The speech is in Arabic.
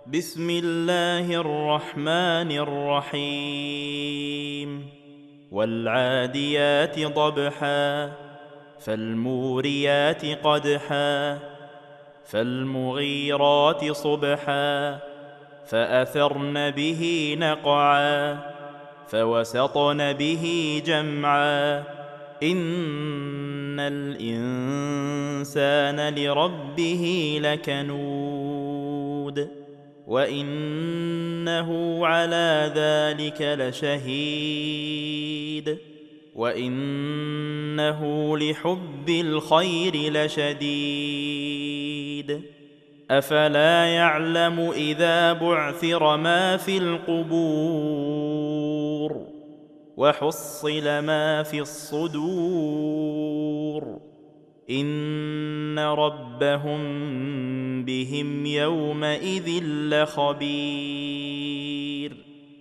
بسم الله الرحمن الرحيم والعاديات ضبحا فالموريات قدحا فالمغيرات صبحا فأثرن به نقعا فوسطن به جمعا إن الإنسان لربه لكنود وإنه على ذلك لشهيد وإنه لحب الخير لشديد أفلا يعلم إذا بعثر ما في القبور وحصل ما في الصدور إن ربهم بهم يومئذ لخبير